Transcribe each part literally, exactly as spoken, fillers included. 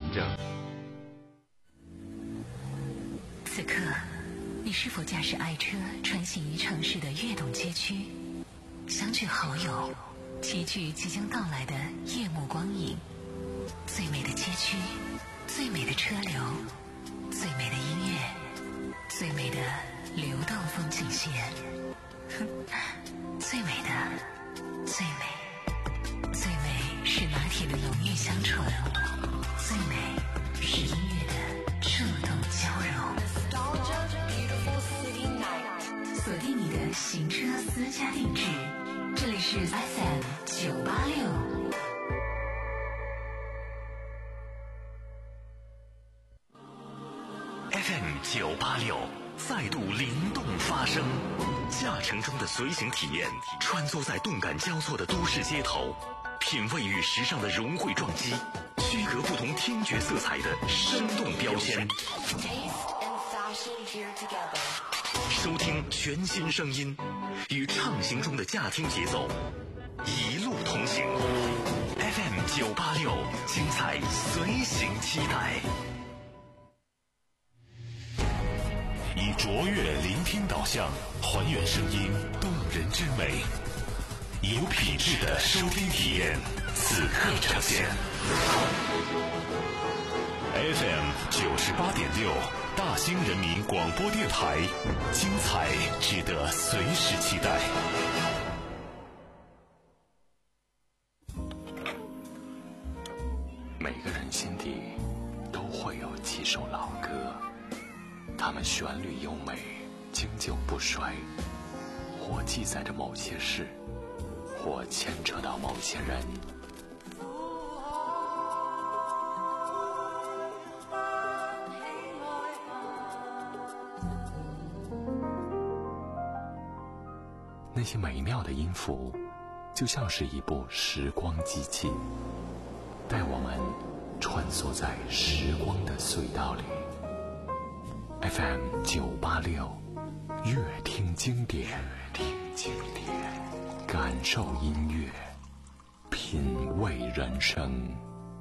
证。 此刻，你是否驾驶爱车穿行于城市的跃动街区，相聚好友，齐聚即将到来的夜幕光影？最美的街区，最美的车流，最美的音乐，最美的流动风景线。最美的，最美，最美是拿铁的浓郁香醇，最美是音乐的触动交融。锁定你的行车私家定制，这里是 F M 九八六。 F M 九八六再度灵动发声，驾乘中的随行体验，穿梭在动感交错的都市街头，品味与时尚的融汇撞击，区隔不同听觉色彩的生动标签。收听全新声音，与畅行中的驾听节奏一路同行。F M 九八六，精彩随行期待。以卓越聆听导向，还原声音动人之美，有品质的收听体验，此刻呈现。F M 九十八点六，大兴人民广播电台，精彩值得随时期待。每个人心底都会有几首老歌，它们旋律优美，经久不衰，或记载着某些事，或牵扯到某些人。那些美妙的音符，就像是一部时光机器，带我们穿梭在时光的隧道里。F M 九八六，乐听经典，乐听经典，感受音乐，品味人生。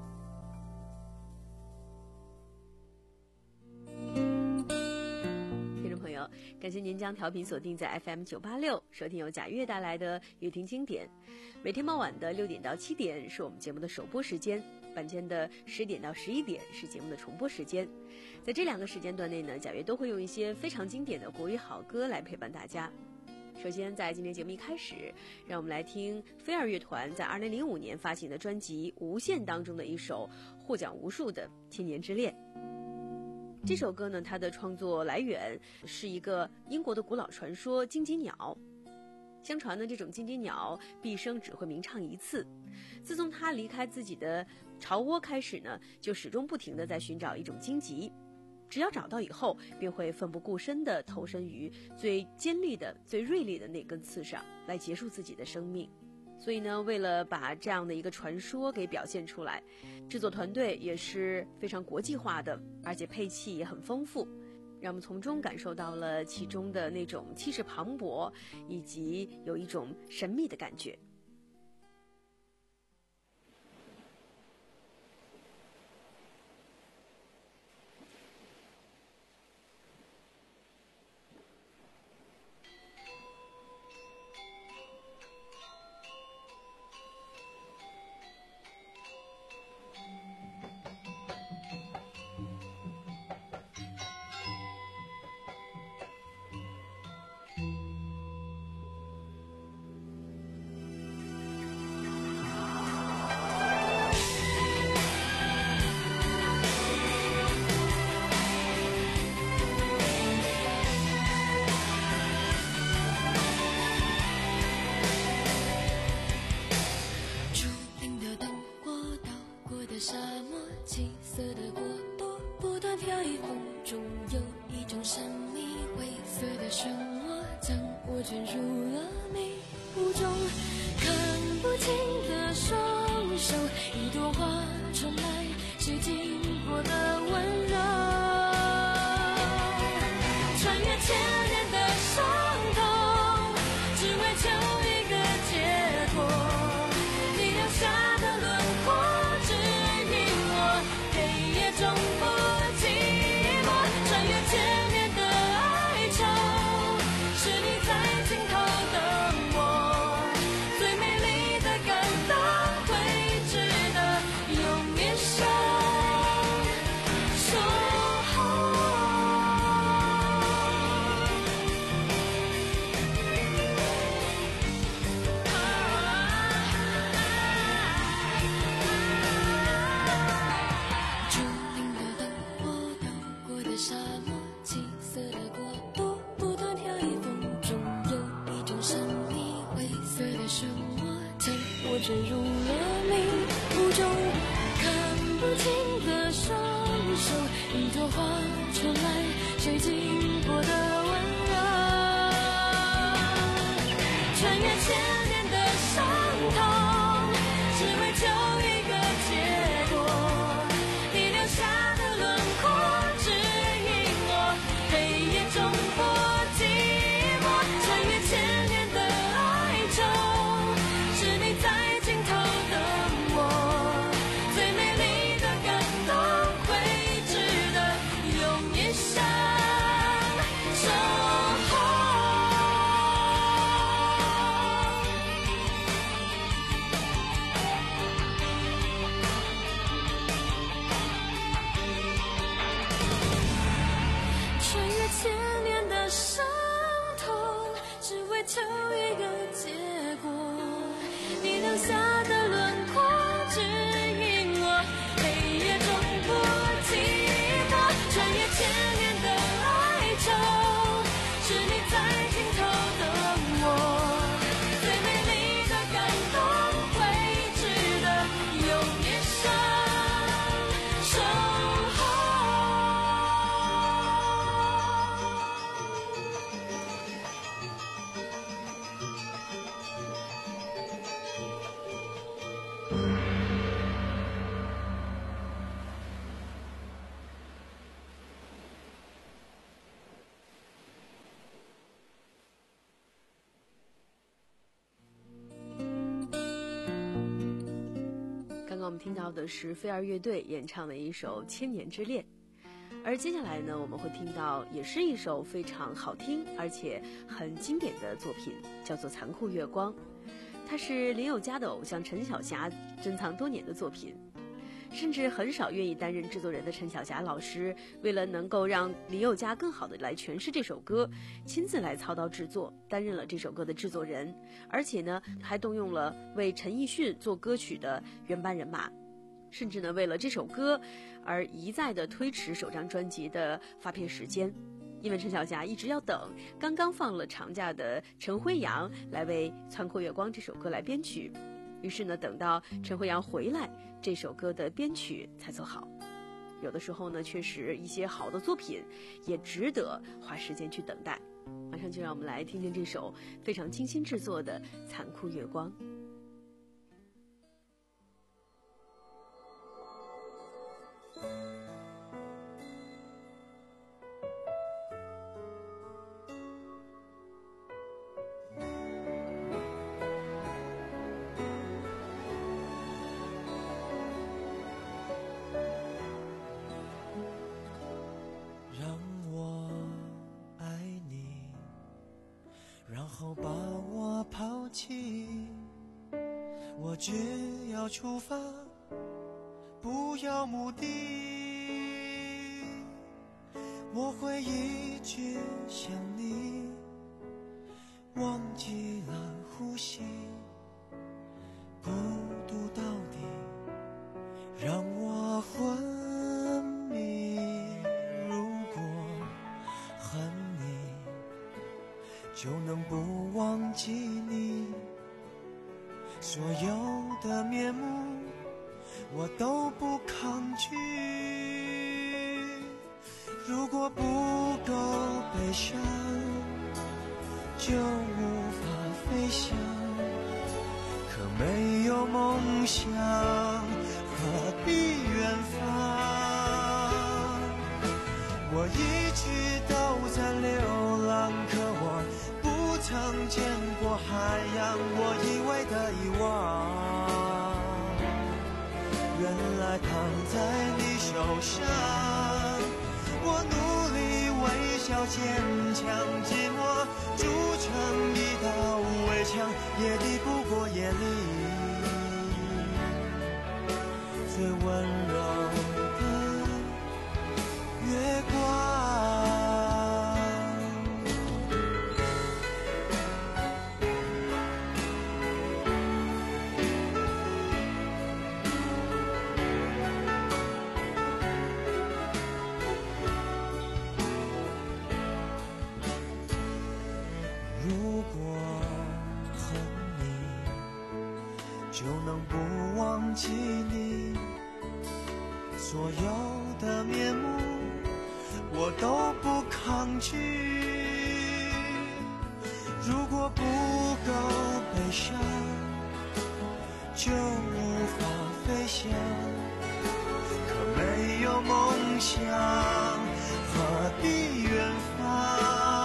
听众朋友，感谢您将调频锁定在 F M 九八六，收听由贾悦带来的乐听经典。每天傍晚的六点到七点是我们节目的首播时间，晚间的十点到十一点是节目的重播时间。在这两个时间段内呢，贾悦都会用一些非常经典的国语好歌来陪伴大家。首先在今天节目一开始，让我们来听飞儿乐团在二零零五年发行的专辑《无限》当中的一首获奖无数的《千年之恋》。这首歌呢，它的创作来源是一个英国的古老传说——荆棘鸟。相传呢，这种荆棘鸟毕生只会鸣唱一次。自从它离开自己的巢窝开始呢，就始终不停地在寻找一种荆棘。只要找到以后，便会奋不顾身地投身于最尖利的、最锐利的那根刺上，来结束自己的生命。所以呢，为了把这样的一个传说给表现出来，制作团队也是非常国际化的，而且配器也很丰富，让我们从中感受到了其中的那种气势磅礴，以及有一种神秘的感觉。 下的轮廓指引我黑夜坠入了迷雾中，看不清的双手，一朵花传来谁经过的温柔，穿越千年的伤痛，只为求一个结果，你留下的轮廓指引我，黑夜中不寂寞，穿越千年的哀愁，是你在尽头等我，最美丽的感动会值得用一生守候。穿越千年的伤痛，只为求一个结果，你留下的轮廓指引我，黑夜中不寂寞，穿越千年的哀愁，是你在尽头等我，最美丽的感动会值得用一生守候。 刚刚我们听到的是飞儿乐队演唱的一首《千年之恋》，而接下来呢，我们会听到也是一首非常好听而且很经典的作品，叫做《残酷月光》。它是林宥嘉的偶像陈晓霞珍藏多年的作品，甚至很少愿意担任制作人的陈晓霞老师，为了能够让林宥嘉更好的来诠释这首歌，亲自来操刀制作，担任了这首歌的制作人，而且呢，还动用了为陈奕迅做歌曲的原班人马，甚至呢，为了这首歌而一再的推迟首张专辑的发片时间。因为陈晓霞一直要等刚刚放了长假的陈辉阳来为《残酷月光》这首歌来编曲，于是呢，等到陈辉阳回来，这首歌的编曲才做好。有的时候呢，确实一些好的作品也值得花时间去等待。马上就让我们来听听这首非常精心制作的《残酷月光》。 把我抛弃，我只要出发，不要目的，我会一直想你，忘记了呼吸，孤独到底让我昏迷，如果恨你就能不忘记你，所有的面目我都不抗拒，如果不够悲伤就无法飞翔，可没有梦想何必远方，我一直都在流浪，可我不曾见过海洋，我以为的遗忘，原来躺在你手上，我努力微笑坚强，寂寞筑成一道围墙，也抵不过夜里最温柔的月光。就起你所有的面目，我都不抗拒。如果不够悲伤，就无法飞翔。可没有梦想，何必远方？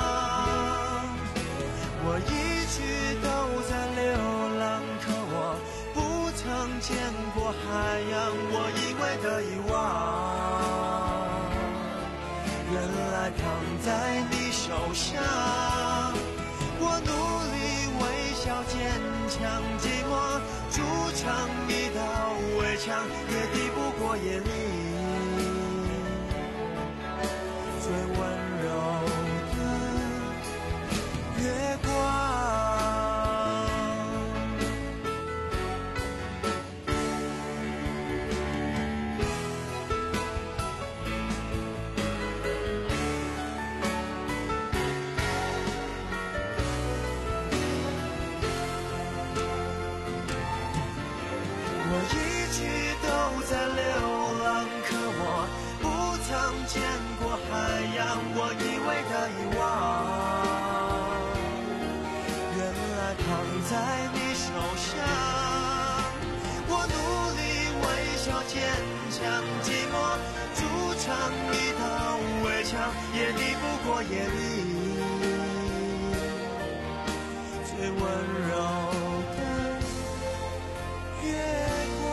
我一直都在流浪，可我不曾见过海洋，我一味的遗忘。原来躺在你手上，我努力微笑坚强，寂寞筑成一道围墙，也抵不过夜里最温柔的月光。我一直都在流浪，可我不曾见过海洋，我一味的遗忘。原来躺在你手上，我努力微笑坚强，寂寞筑成一道围墙，也抵不过夜里最温柔的月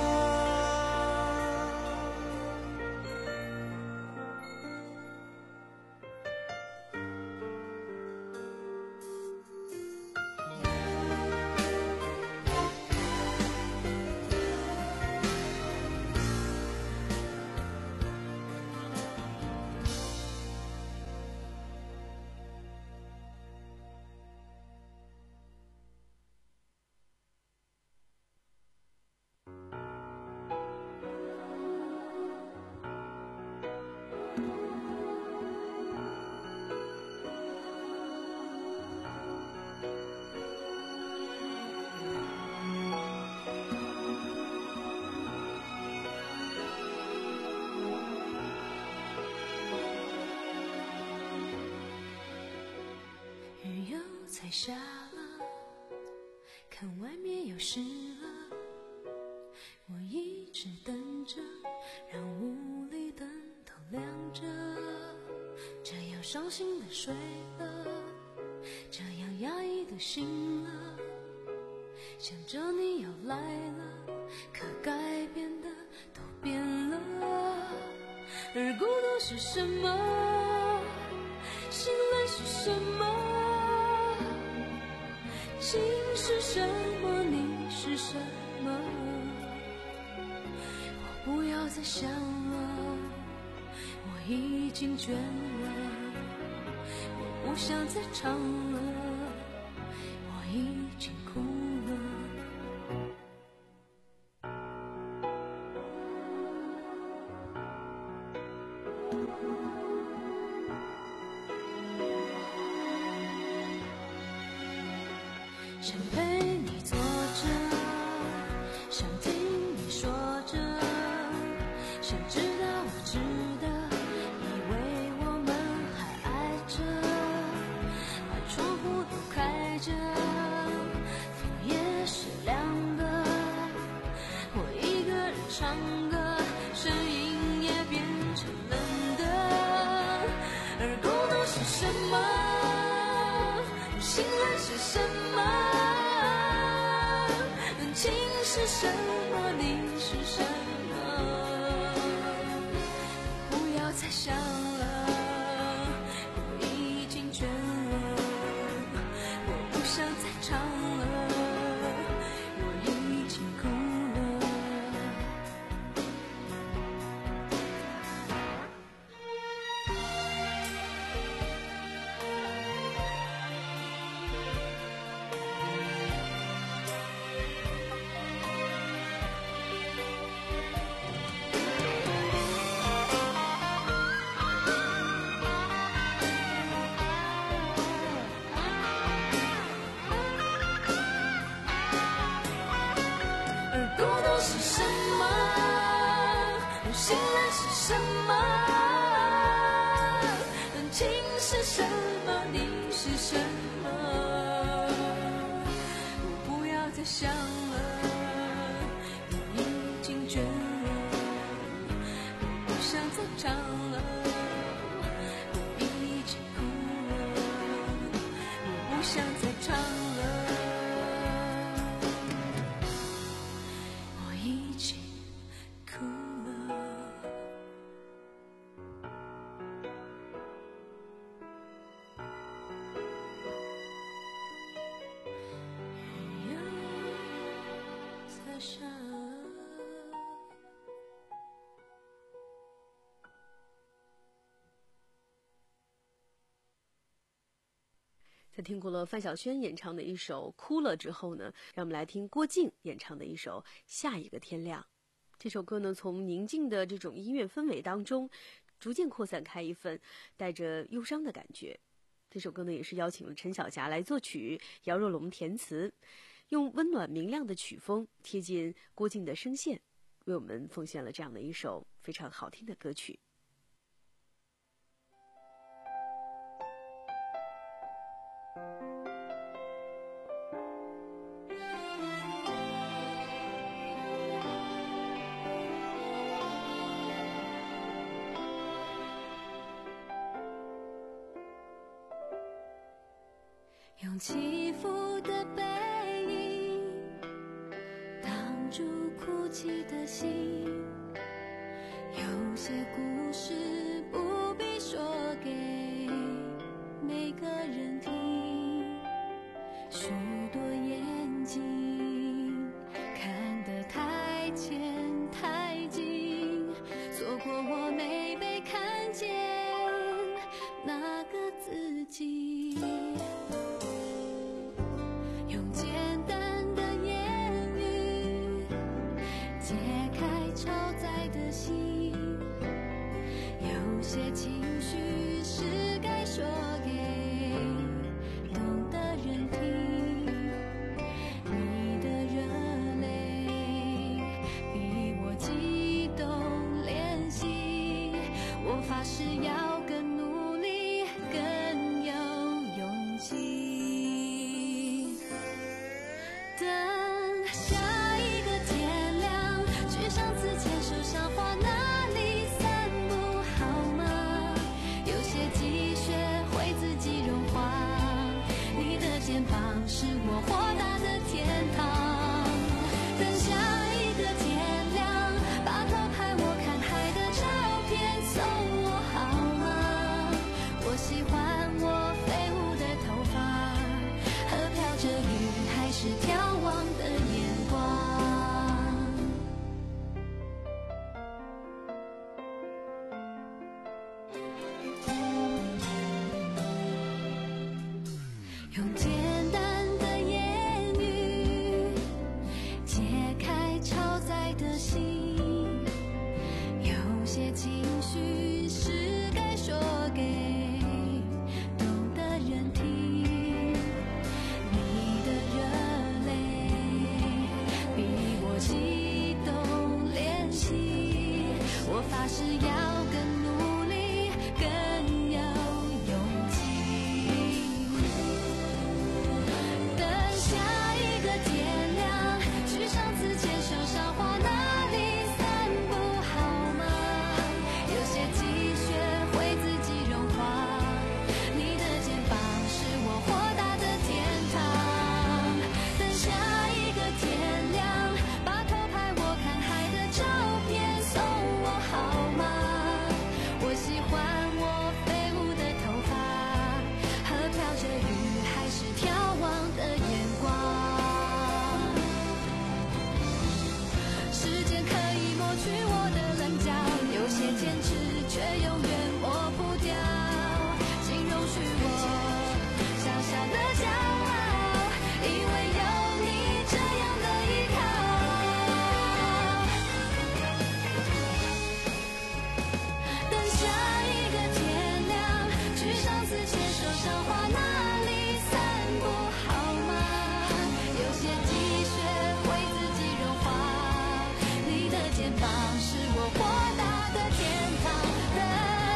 才下了，看外面又湿了，我一直等着，让屋里灯都亮着，这样伤心的睡了，这样压抑的醒了，想着你要来了，可改变的都变了，而孤独是什么？心累是什么？心是什么？你是什么？我不要再想了，我已经倦了，我不想再唱了，我已经哭了。想陪你坐着，想听你说着，想知道我知的，以为我们还爱着，把窗户都开着，风也是凉的，我一个人唱歌，声音也变成冷的，而孤独是什么？心累是什么？情是什么？你是什么？不要再想了，我已经倦了，我不想再唱了，我已经哭了。 情是什么？你是什么？我不要再想了，我已经倦了，我不想再唱了，我已经哭了，我不想再唱了，我已经哭了。雨又在下了。 在听过了范晓萱演唱的一首《哭了》之后呢，让我们来听郭靖演唱的一首《下一个天亮》。这首歌呢，从宁静的这种音乐氛围当中，逐渐扩散开一份带着忧伤的感觉。这首歌呢，也是邀请了陈小霞来作曲，姚若龙填词，用温暖明亮的曲风贴近郭靖的声线，为我们奉献了这样的一首非常好听的歌曲。 用起伏的背影挡住哭泣的心，有些故事不必说给每个人听，许多眼睛看得太浅太近，错过我没被看见那个自己。用简单的言语解开超载的心，有些情绪是该说给懂的人听，你的热泪比我激动怜惜，我发誓要更努力更有勇气。等下一个天亮，去上次牵手赏花那里散步好吗？有些积雪会自己融化，你的肩膀是我豁达的天堂。等下一个天亮，把偷拍我看海的照片送我好吗？我喜欢我飞舞的头发和飘着雨还是眺望的眼光。用简单的言语解开超载的心，有些情绪是该说给懂的人听，你的热泪比我激动怜惜，我发誓要更努力更有勇气。等下一个天亮，去上次牵手赏花那里散步好吗？有些积雪会自己融化，你的肩膀是我豁达的天堂。等下一个天亮，把偷拍我看海的照片送我好吗？我喜欢我飞舞的头发和飘着雨还是眺望的眼光。时间可以抹去我的棱角，有些坚持却永远抹不掉，请容许我小小的骄傲，因为有你这样的依靠。等下一个天亮，去上次牵手赏花那里散步好吗？有些积雪会自己融化，你的肩膀是我豁达的天堂。等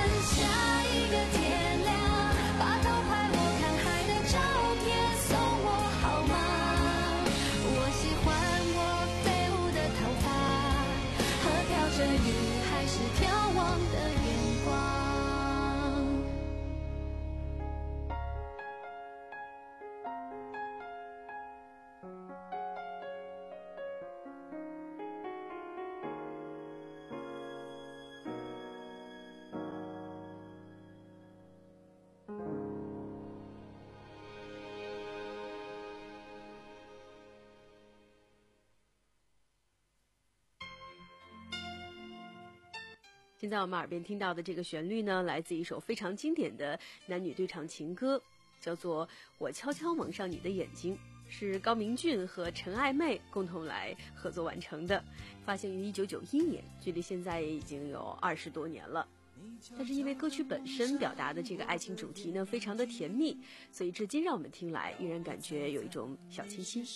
现在我们耳边听到的这个旋律呢，来自一首非常经典的男女对唱情歌，叫做《我悄悄蒙上你的眼睛》，是高明骏和陈爱妹共同来合作完成的，发行于一九九一年，距离现在也已经有二十多年了。但是因为歌曲本身表达的这个爱情主题呢，非常的甜蜜，所以至今让我们听来依然感觉有一种小清新。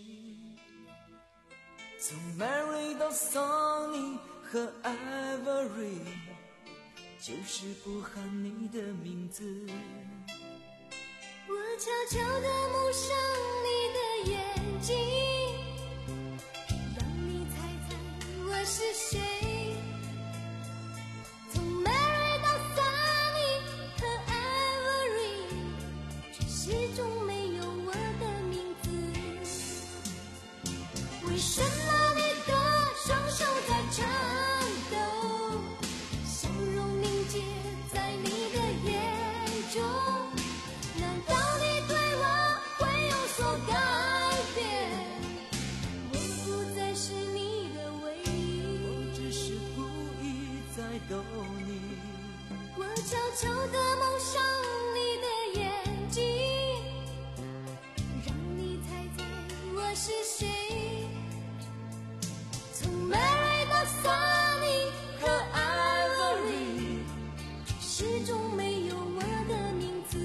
从 Mary 到 Sonny 和 Ivory， 就是不喊你的名字。 我悄悄地蒙上你的眼睛，让你猜猜我是谁。从 Mary 到 Sonny 和 Ivory， 却始终没有我的名字。为什么你的双手在颤抖，笑容凝结在你的眼中？难道你对我会有所改变？我不再是你的唯一， 我只是故意在逗你。 我悄悄地蒙上你的眼睛，让你猜猜我是谁。从 Mary 到 Sonny 和 Ivory， 却始终没有我的名字。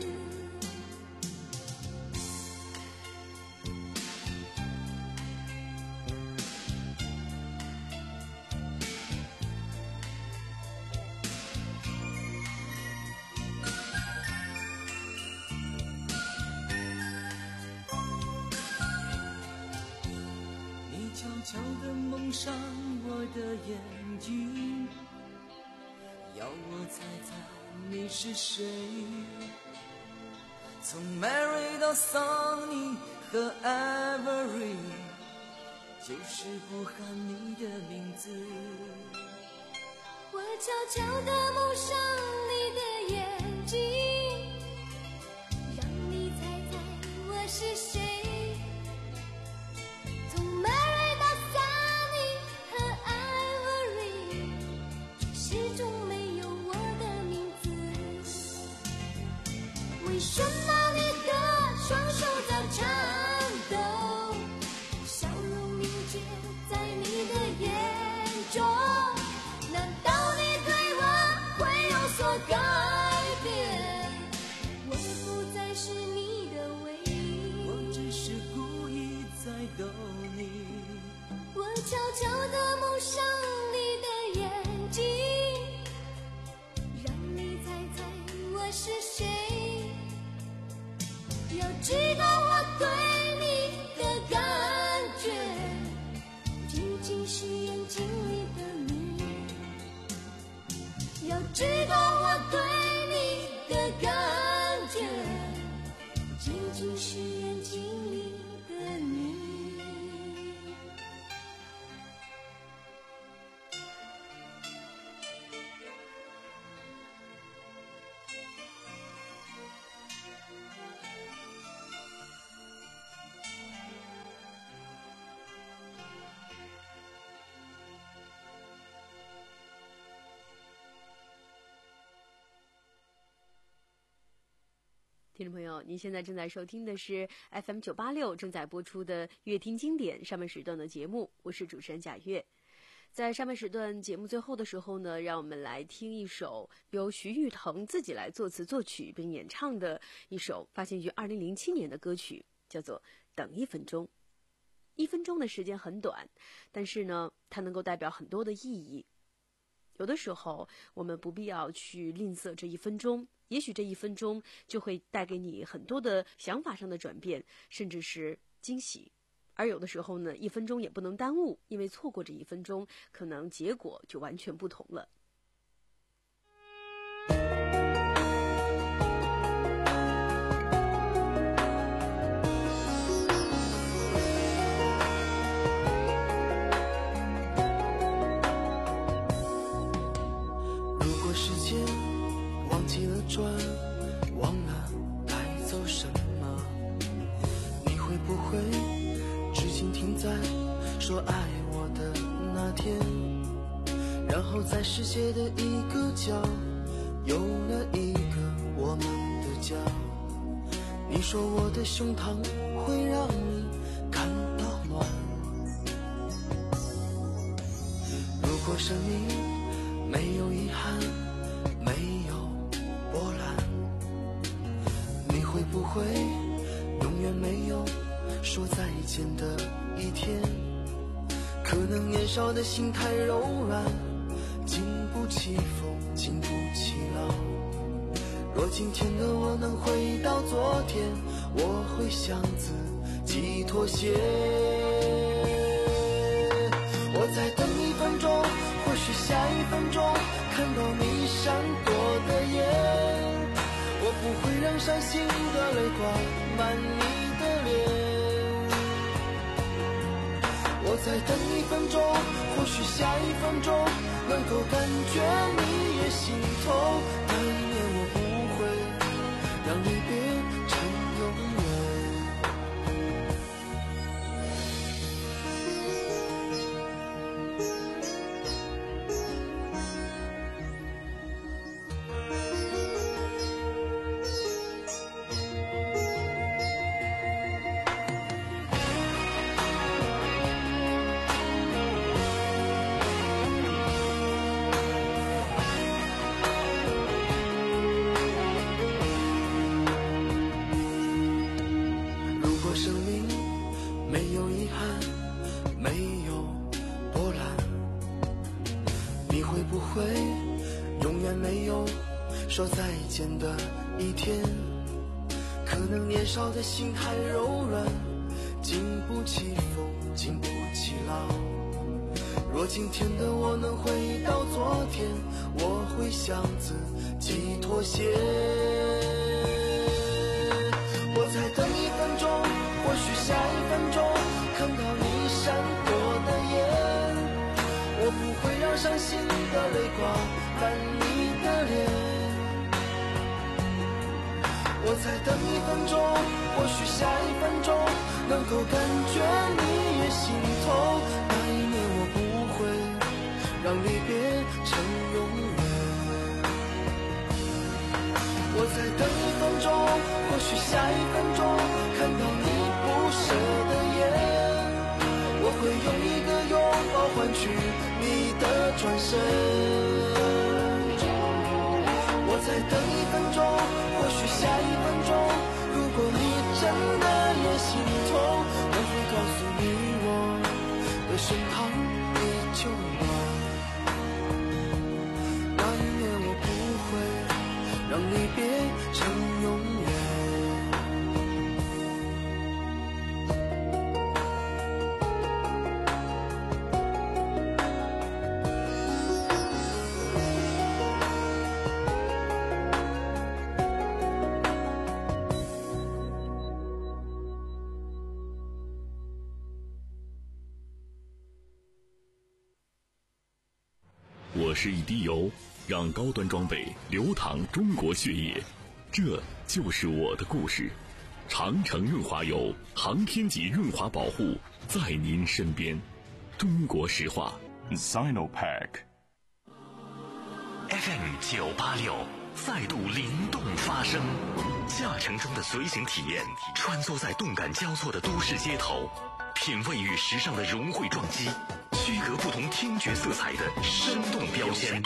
你悄悄地蒙上我的眼睛，要我猜猜你是谁。从 Mary 到 Sonny 和 Ivory， 就是不喊你的名字。 我悄悄地蒙上你的眼睛，让你猜猜我是谁。从 Mary 到 Sonny 和 Ivory， 始终没有我的名字。为什么你的双手在颤抖，笑容凝结在你的眼中？难道你对我会有所改变？我不再是你的唯一， 我只是故意在逗你。 我悄悄地蒙上你的眼睛，让你猜猜我是谁。要知道我对你的感觉，仅仅是眼睛里的你。要知道我对你的感觉，仅仅是眼睛里的你。 听众朋友，您现在正在收听的是 F M 九八六正在播出的乐听经典上半时段的节目，我是主持人贾月。在上半时段节目最后的时候呢，让我们来听一首由徐誉滕自己来作词作曲并演唱的一首发行于二零零七年的歌曲，叫做《等一分钟》。一分钟的时间很短，但是呢，它能够代表很多的意义。有的时候，我们不必要去吝啬这一分钟，也许这一分钟就会带给你很多的想法上的转变，甚至是惊喜。而有的时候呢，一分钟也不能耽误，因为错过这一分钟，可能结果就完全不同了。 如果时间忘记了转，忘了带走什么，你会不会至今停在说爱我的那天？ 然后在世界的一个角有了一个我们的家。你说我的胸膛会让你感到暖，如果生命没有遗憾，没有波澜，你会不会永远没有说再见的一天？可能年少的心太柔软，经不起风，经不起浪。若今天的我能回到昨天，我会向自己妥协。我再等一分钟，或许下一分钟看到你闪躲的眼，我不会让伤心的泪挂满你的脸。我再等一分钟，或许下一分钟能够感觉你也心痛，那一年我不会让离别成永远。生命没有遗憾，没有波澜，你会不会永远没有说再见的一天？可能年少的心太柔软，经不起风，经不起浪。若今天的我能回到昨天，我会向自己妥协。我再等一分钟，或许下一分钟看到你闪躲的眼，我不会让伤心的泪挂满你的脸。我再等一分钟，或许下一分钟能够感觉你也心痛，那一年我不会让离别成永远。我再等一分钟，或许下一分钟看到你不舍的眼，我会用一个拥抱换取你的转身。我再等一分钟，或许下一分钟，如果你真的也心痛，我会告诉你我的胸膛依旧暖，那一年我不会让离别成永远。 我是一滴油，让高端装备流淌中国血液，这就是我的故事。长城润滑油，航天级润滑保护，在您身边。中国石化 Sinopec F M 九八六再度灵动发声，驾乘中的随行体验，穿梭在动感交错的都市街头，品味与时尚的融汇撞击，区隔不同听觉色彩的生动标签，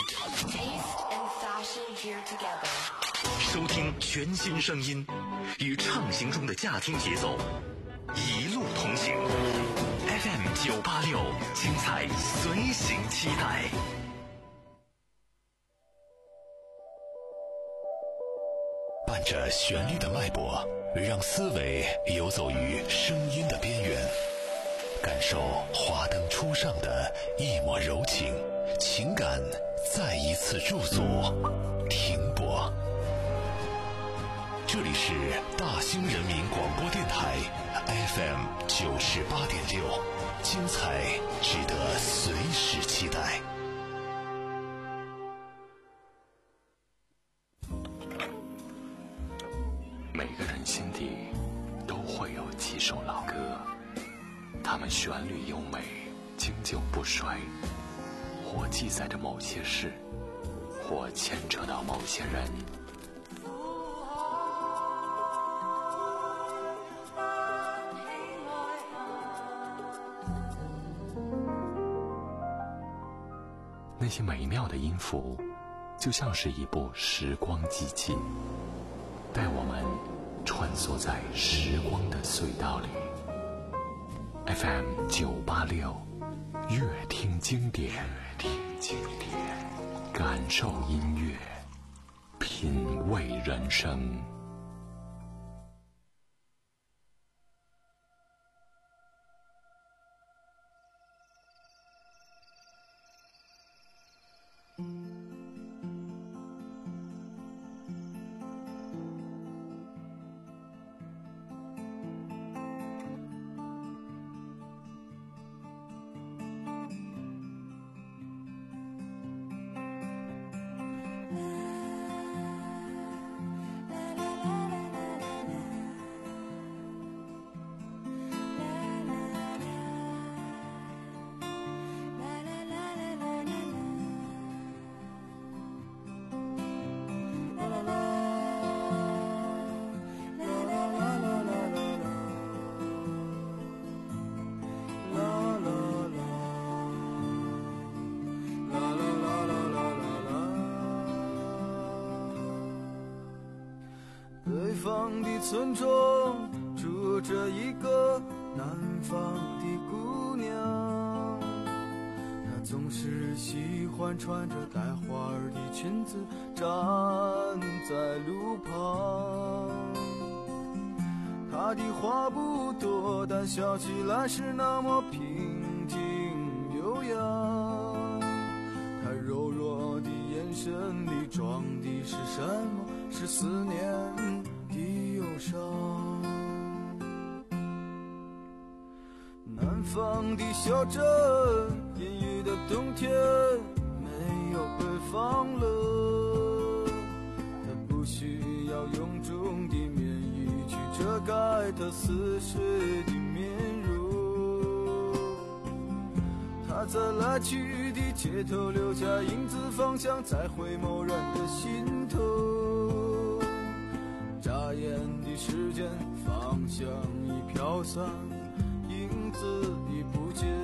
收听全新声音，与畅行中的驾听节奏，一路同行。F M 九八六，精彩随行期待。伴着旋律的脉搏，让思维游走于声音的边缘，感受华灯初上的一抹柔情，情感再一次驻足停泊。这里是大兴人民广播电台 F M 九十八点六，精彩值得随时期待。每个人心底都会有几首老歌，它们旋律优美，经久不衰， 或记载着某些事，或牵扯到某些人。那些美妙的音符，就像是一部时光机器，带我们穿梭在时光的隧道里。F M 九八六，乐听经典，乐听经典，感受音乐，品味人生。 北方的村庄住着一个南方的姑娘，她总是喜欢穿着带花儿的裙子站在路旁。她的话不多，但笑起来是那么平静悠扬。她柔弱的眼神里装的是什么？是思念的忧伤。南方的小镇，阴郁的冬天没有北方冷，它不需要臃肿的棉衣去遮盖它似水的面容。它在来去的街头留下影子，方向在回眸人的心头。眨眼的时间，方向已飘散，影子已不见。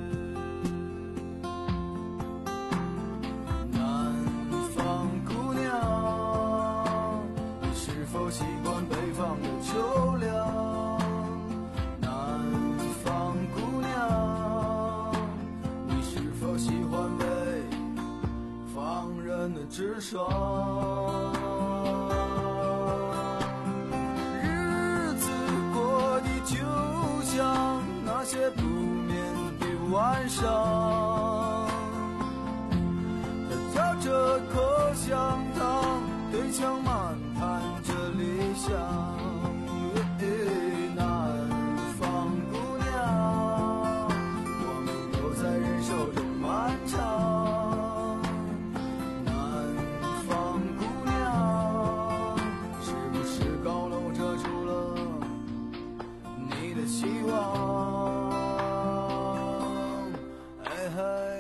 南方姑娘，你是否习惯北方的秋凉？南方姑娘，你是否喜欢北方人的直爽？就像那些不眠的晚上，他嚼着口香糖，对墙漫谈着理想。南方姑娘，我们都在忍受着漫长。南方姑娘，是不是高楼遮住了你的希望？哎嘿，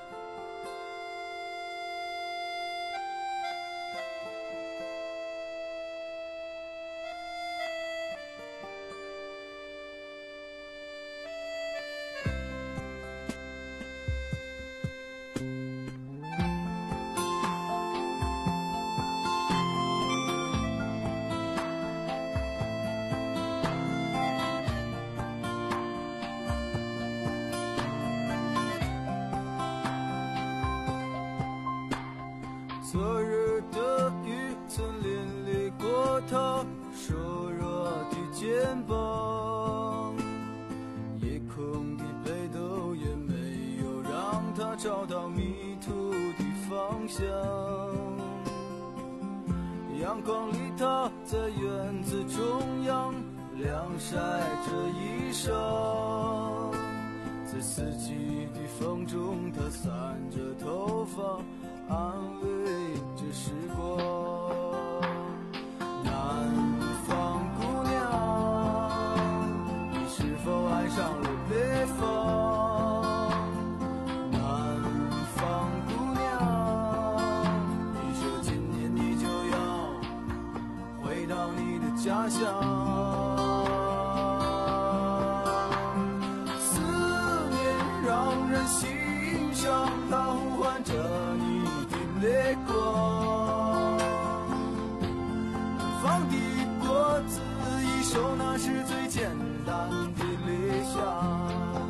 昨日的雨曾淋漓过他瘦弱的肩膀，夜空的北斗也没有让他找到迷途的方向。阳光里他在院子中央晾晒着衣裳，在四季的风中他散着头发安慰着时光。南方姑娘，你是否爱上了北方？南方家乡。思念让人心伤，它呼唤着你的泪光。放的果子一收，那是最简单的理想。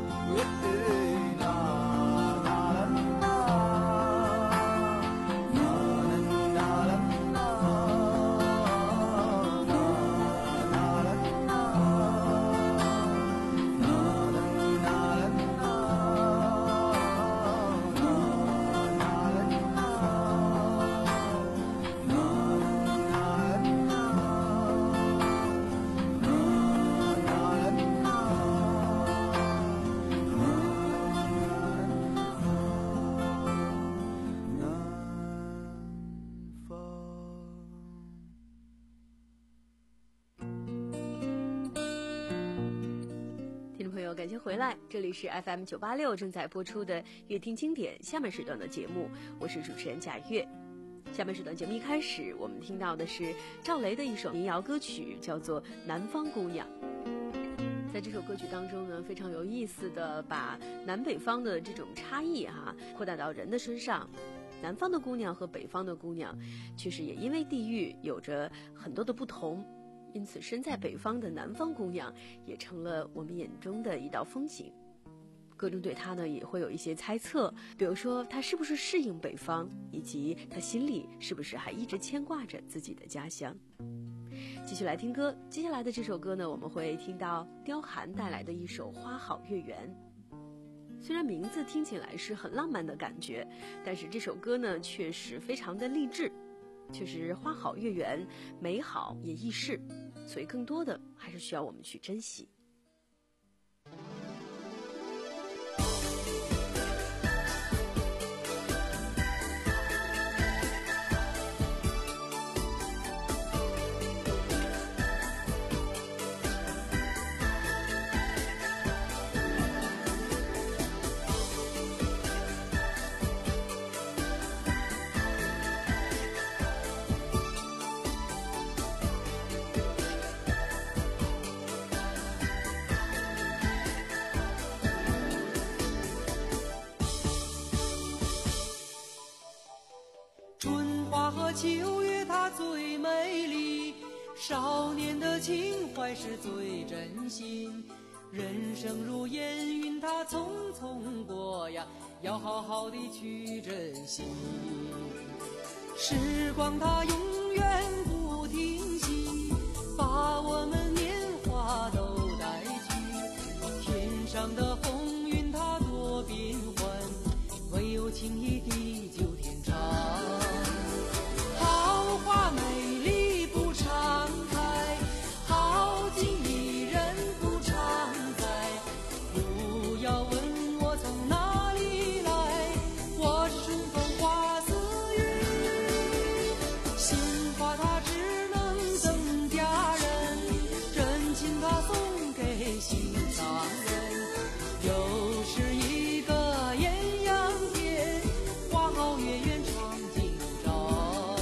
感谢回来，这里是 F M 九八六正在播出的乐听经典下半时段的节目，我是主持人贾月。下半时段节目一开始，我们听到的是赵雷的一首民谣歌曲，叫做《南方姑娘》。在这首歌曲当中呢，非常有意思的把南北方的这种差异哈、啊、扩大到人的身上。南方的姑娘和北方的姑娘，确实也因为地域有着很多的不同。因此身在北方的南方姑娘也成了我们眼中的一道风景。各中对她呢也会有一些猜测，比如说她是不是适应北方，以及她心里是不是还一直牵挂着自己的家乡。继续来听歌，接下来的这首歌呢，我们会听到刁寒带来的一首《花好月圆》。虽然名字听起来是很浪漫的感觉，但是这首歌呢确实非常的励志，确实花好月圆，美好也易逝，所以更多的还是需要我们去珍惜。 秋月它最美丽，少年的情怀是最真心。人生如烟云，它匆匆过呀，要好好的去珍惜。时光它永远不停息，把我们年华都带去。天上的风云它多变幻，唯有情谊地久天长。好花美丽不常开，好景宜人不常在。不要问我从哪里来，我是顺风花似雨。鲜花它只能赠佳人，真情它送给心上人。又是一个艳阳天，花好月圆常今朝。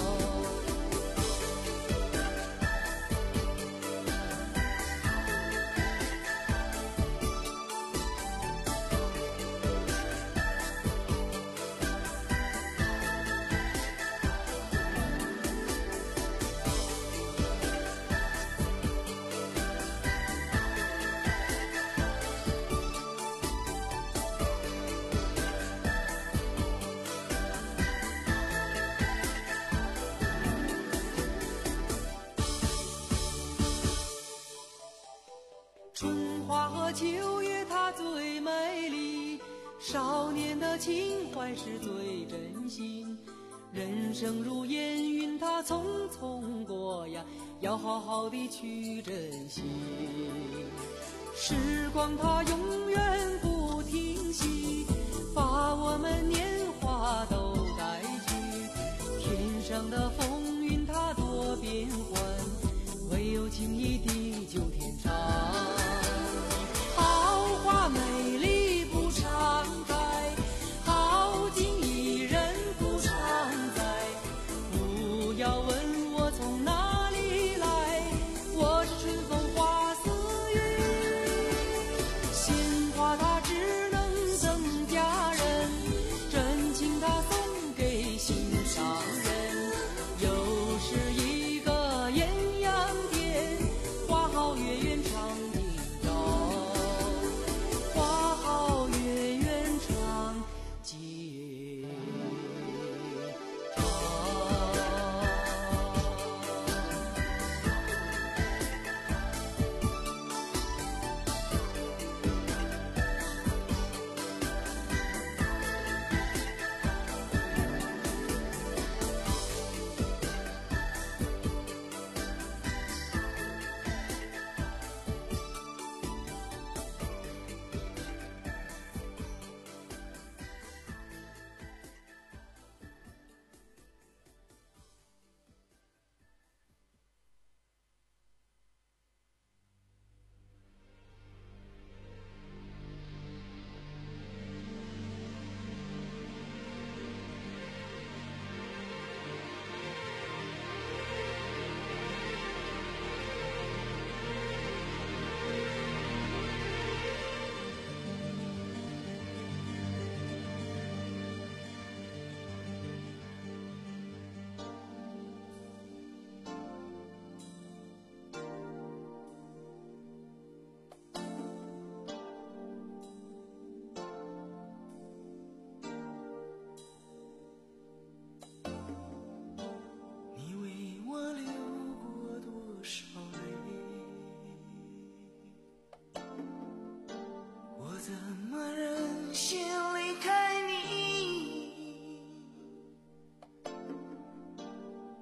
春花和秋月它最美丽，少年的情怀是最真心。人生如烟云，它匆匆过呀，要好好的去珍惜。时光它永远不停息，把我们年华都带去。天上的风云它多变幻，唯有情谊地久天长。好花美丽不常开，好景宜人不常在。不要问我从哪里来，我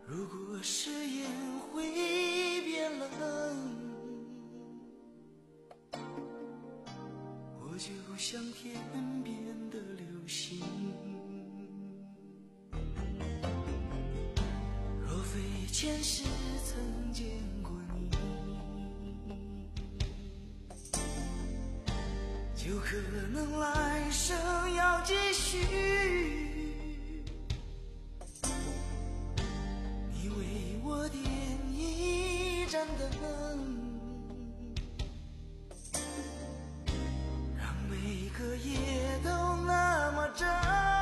如果誓言会变冷，我就像天边的流星。若非前世曾见过你，就可能来生要继续。你为我点一盏灯，让每个夜都那么真。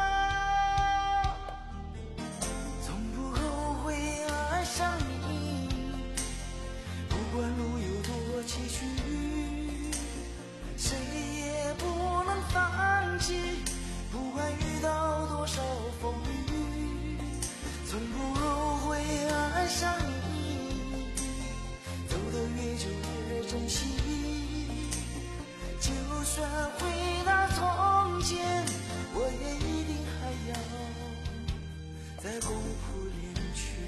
从不后悔爱上你，不管路有多崎岖，谁也不能放弃，不管遇到多少风雨，从不后悔爱上你，走得越久越珍惜。就算回到从前，我也一定还要再共谱恋曲。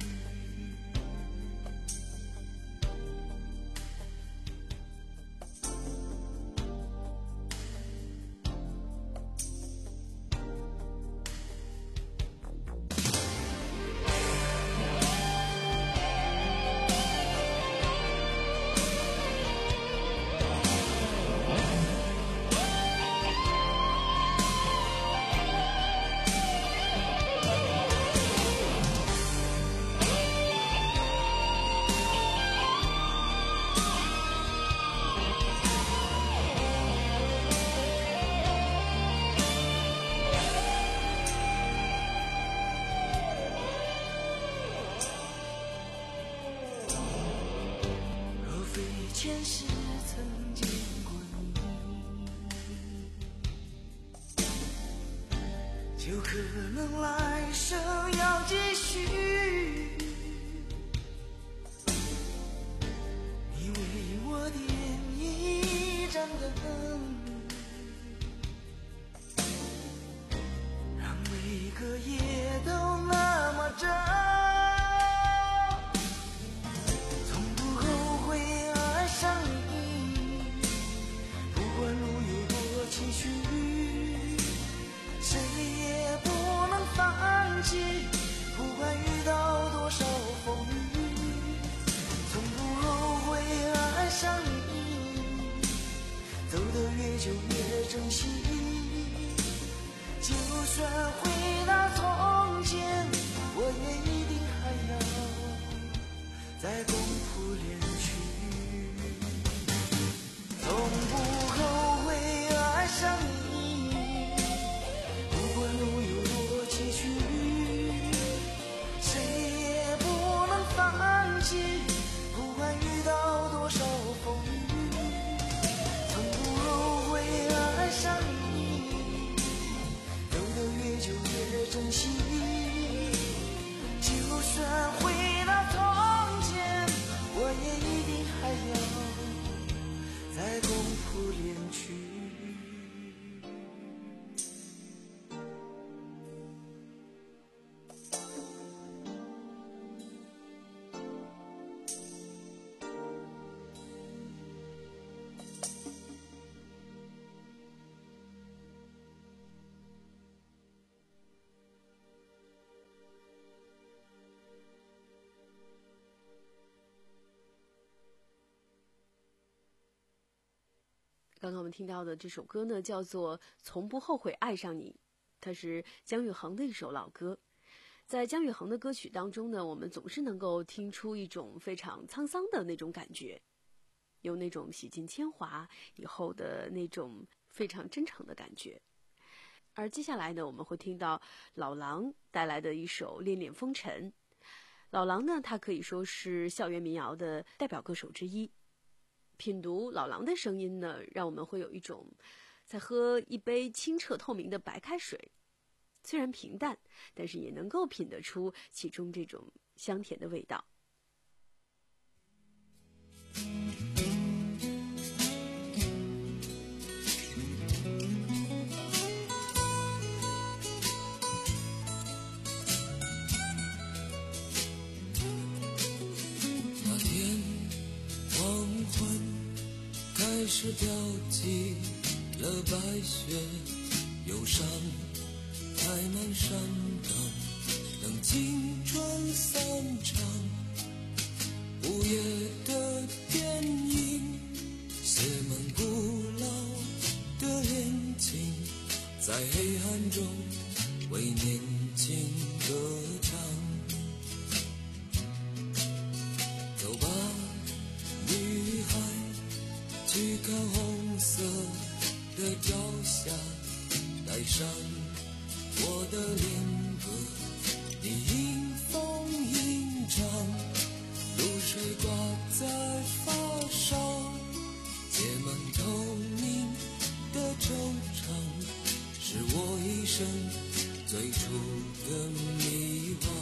前世曾见过你，就可能来生要继续。你为我点一盏灯，让每个夜都那么真。谁也不能放弃，不管遇到多少风雨，从不后悔爱上你，走得越久越珍惜。就算回到从前，我也一定还要再共谱恋曲。从不后悔爱上你，不管路有多崎岖，谁也不能放弃，不管遇到多少风雨，从不后悔爱上你，走得越久越珍惜。就算回到从前，我也一定还要再共谱恋曲。 刚刚我们听到的这首歌呢，叫做《从不后悔爱上你》，它是姜育恒的一首老歌。在姜育恒的歌曲当中呢，我们总是能够听出一种非常沧桑的那种感觉，有那种洗尽铅华以后的那种非常真诚的感觉。而接下来呢，我们会听到老狼带来的一首《恋恋风尘》。老狼呢，他可以说是校园民谣的代表歌手之一。品读老狼的声音呢，让我们会有一种在喝一杯清澈透明的白开水，虽然平淡，但是也能够品得出其中这种香甜的味道。 是飘起了白雪，忧伤开满山岗，等青春散场。午夜的电影写满古老的恋情，在黑暗中为年轻歌唱。走吧，女孩，去看红色的朝霞，带上我的恋歌，你迎风吟唱，露水挂在发梢，结满透明的惆怅，是我一生最初的迷惘。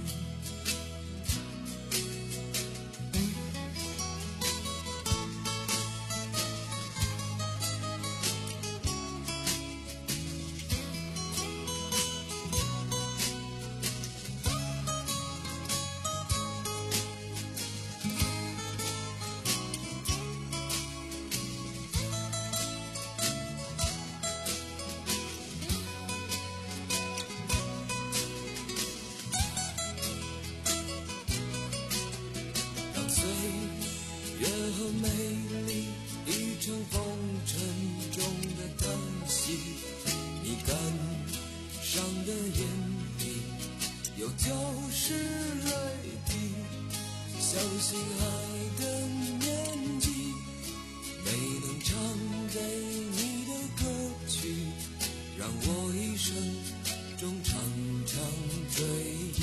美丽已成风尘中的叹息，你感伤的眼底有旧时泪滴，相信爱的年纪，没能唱给你的歌曲，让我一生中常常追忆，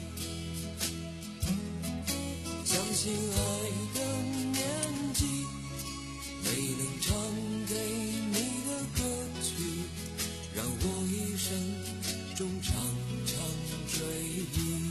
相信爱的年纪，没能唱给你的歌曲，让我一生中常常追忆。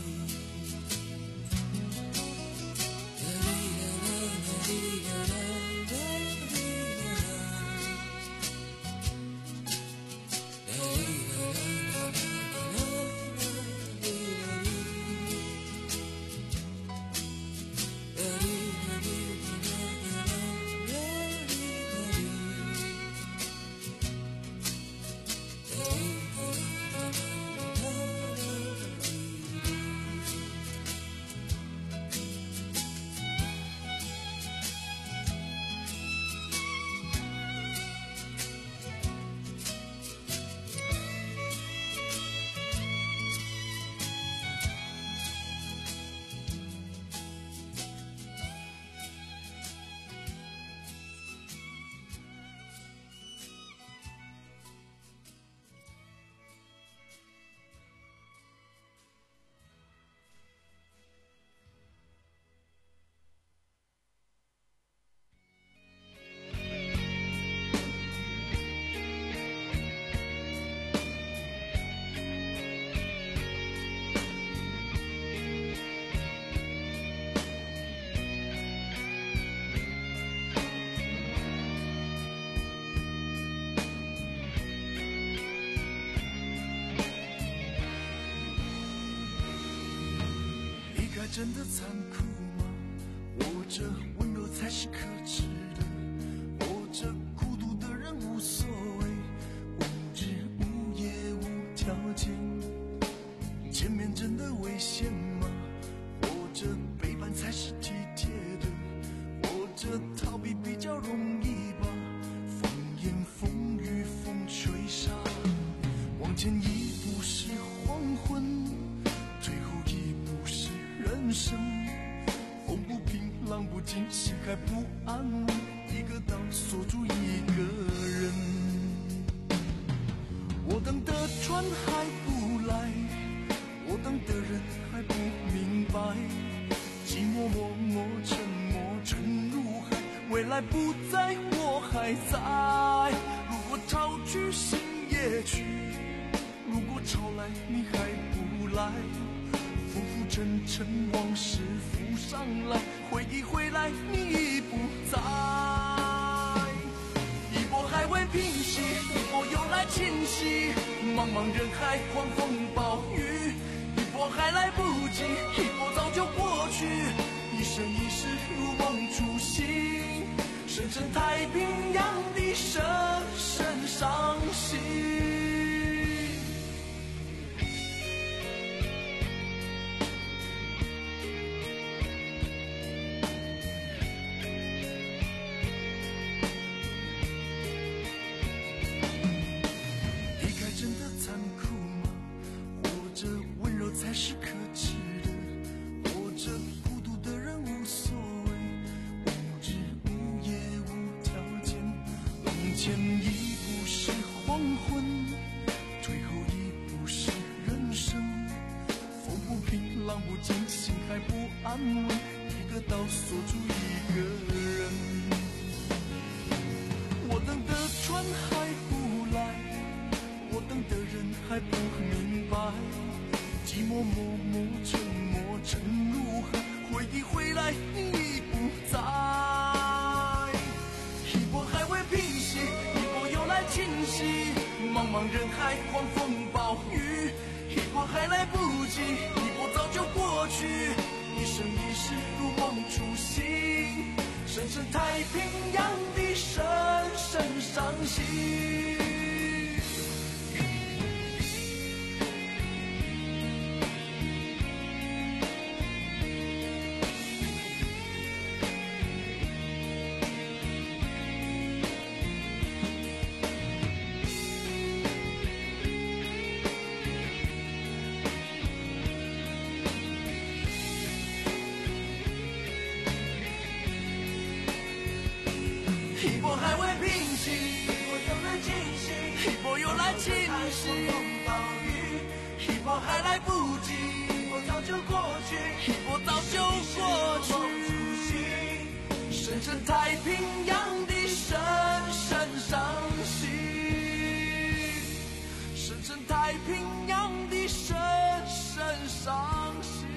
真的残酷吗？活着温柔才是可耻的，活着孤独的人无所谓，无日无夜无条件，见面真的危险吗？活着背叛才是体贴的，活着逃避比较容易吧，风言风语风吹沙，往前一步是黄昏，退后一步是人生，风不平浪不静，心还不安稳，一个岛锁住一个人。我等的船还不来，我等的人还不明白，寂寞默默沉默沉入海，未来不在我还在。如果潮去心也去，如果潮来你还不来，浮浮沉沉往事浮上来，回忆回来你已不在。一波还未平息，一波又来侵袭，茫茫人海狂风暴雨，一波还来不及，一波早就过去，一生一世如梦初醒，深深太平前一步是黄昏，最后一步是人生。风不平，浪不静，心还不安稳，一个岛锁住一个人。我等的船还不来，我等的人还不明白，寂寞默默沉默沉如海，回忆回来你已不在。一波还未平息，一波又来侵袭，茫茫人海，狂风暴雨，一波还来不及，一波早就过去，一生一世如梦初醒，深深太平洋的深深伤心。一波还未平息，一波又来侵袭，一波又来侵袭，一波还来不及，一波早就过去，一波早就过去，深深太平洋的深深伤心，深深太平洋的深深伤心。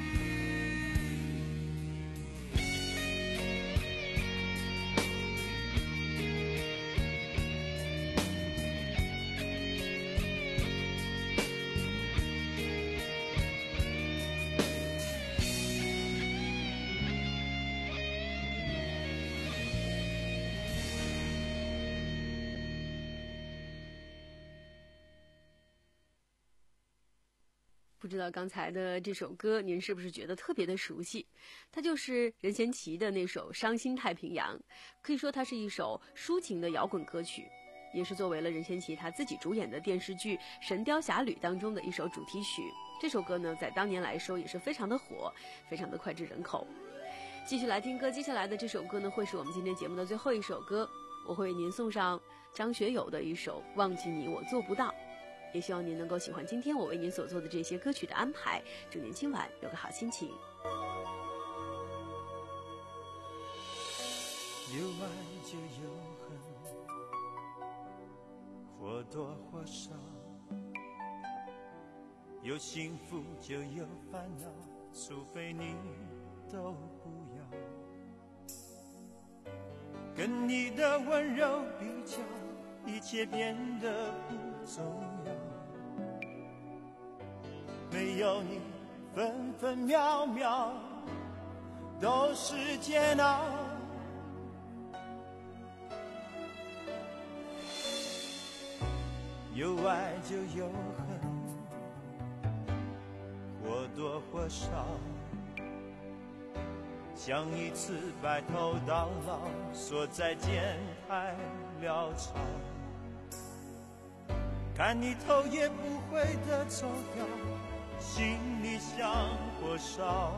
不知道刚才的这首歌您是不是觉得特别的熟悉？它就是任贤齐的那首《伤心太平洋》，可以说它是一首抒情的摇滚歌曲，也是作为了任贤齐他自己主演的电视剧《神雕侠侣》当中的一首主题曲。这首歌呢，在当年来说也是非常的火，非常的脍炙人口。继续来听歌，接下来的这首歌呢，会是我们今天节目的最后一首歌，我会为您送上张学友的一首《忘记你我做不到》。也希望您能够喜欢今天我为您所做的这些歌曲的安排，祝您今晚有个好心情。 有爱就有恨，或多或少，有幸福就有烦恼，除非你都不要。跟你的温柔比较，一切变得不重要，没有你分分秒秒都是煎熬。有爱就有恨，或多或少，像一次白头到老，说再见太潦草，看你头也不回的走掉，心里像火烧，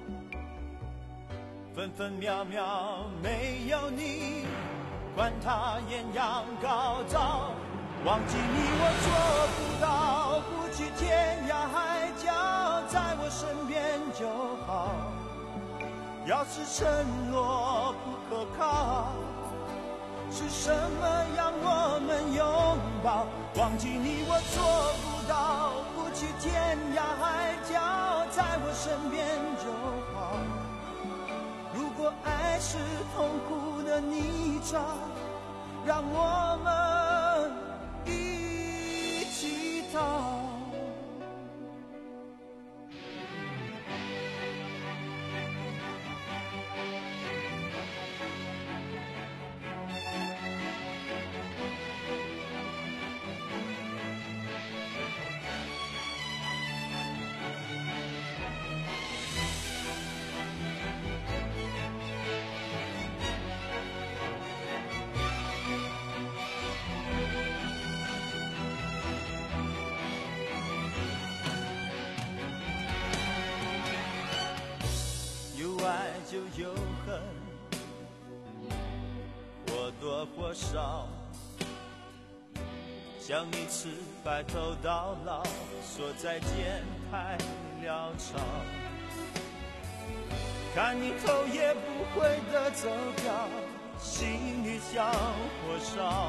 分分秒秒没有你，管它艳阳高照，忘记你我做不到，不去天涯海角，在我身边就好。要是承诺不可靠，是什么让我们拥抱？忘记你我做不到，不去天涯海角，在我身边就好。如果爱是痛苦的泥沼，让我们一起逃。就有恨，或多或少， 像一次白头到老，说再见太潦草，看你头也不回的走掉，心里像火烧，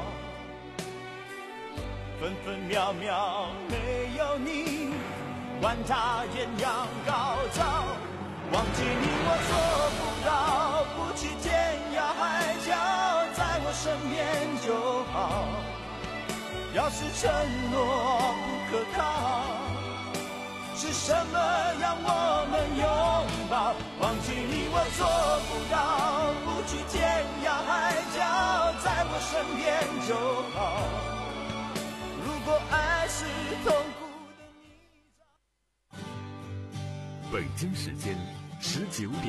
分分秒秒没有你，管他艳阳高照，忘记你我做不到，不去天涯海角，在我身边就好。要是承诺不可靠，是什么让我们拥抱？忘记你我做不到，不去天涯海角，在我身边就好。如果爱是痛苦的泥沼。 北京时间十九点。